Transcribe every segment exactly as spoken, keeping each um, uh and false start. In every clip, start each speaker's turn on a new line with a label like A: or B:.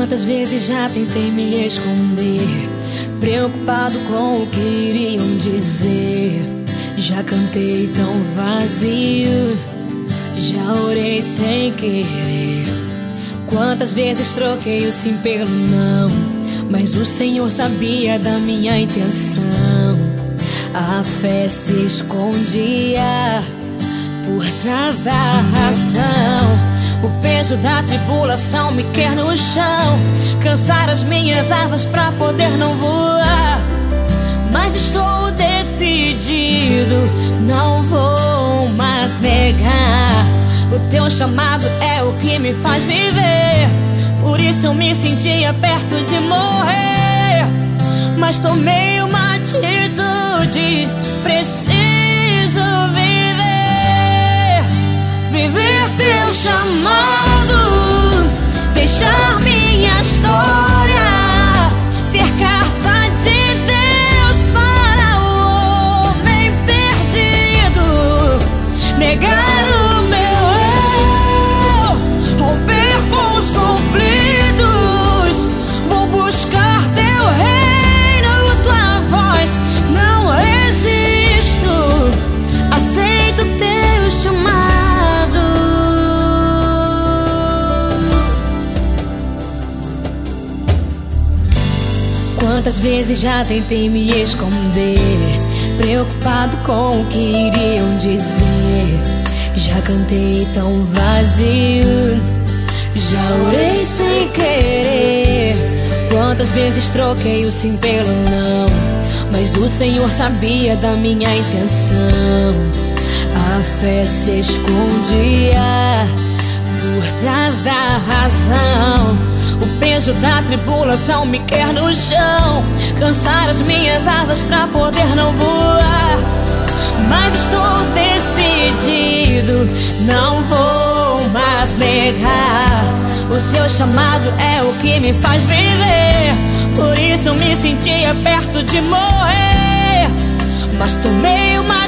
A: Quantas vezes já tentei me esconder, preocupado com o que iriam dizer. Já cantei tão vazio, já orei sem querer. Quantas vezes troquei o sim pelo não, mas o Senhor sabia da minha intenção. A fé se escondia por trás da razão. O peso da tribulação me quer no chão, cansar as minhas asas pra poder não voar. Mas estou decidido, não vou mais negar. O teu chamado é o que me faz viver, por isso eu me sentia perto de morrer. Mas tomei uma atitude, preciso viver. Viver teu chamado, deixar minha história ser carta de Deus para o homem perdido. Negar o meu eu, romper com os conflitos. Vou buscar teu reino, tua voz, não resisto. Aceito teu chamado. Quantas vezes já tentei me esconder, preocupado com o que iriam dizer. Já cantei tão vazio, já orei sem querer. Quantas vezes troquei o sim pelo não, mas o Senhor sabia da minha intenção. A fé se escondia por trás da razão. O peso da tribulação me quer no chão, cansar as minhas asas pra poder não voar. Mas estou decidido, não vou mais negar. O teu chamado é o que me faz viver, por isso eu me sentia perto de morrer. Mas tomei uma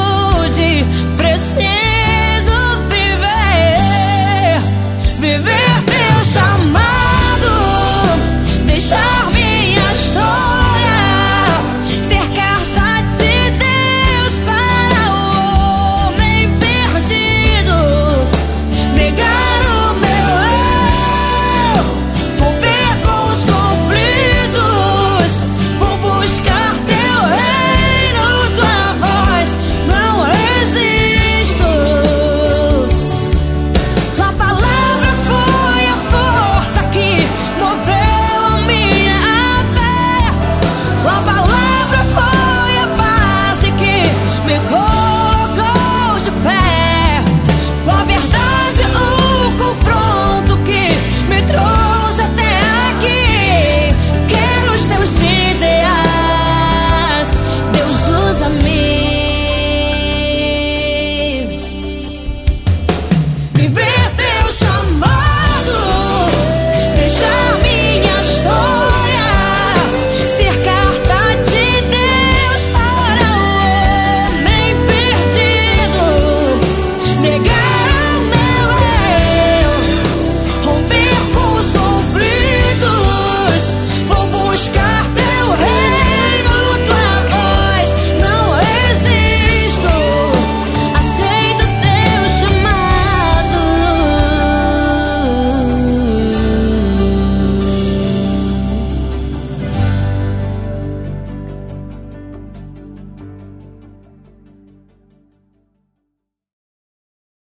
A: atitude, preciso viver. Viver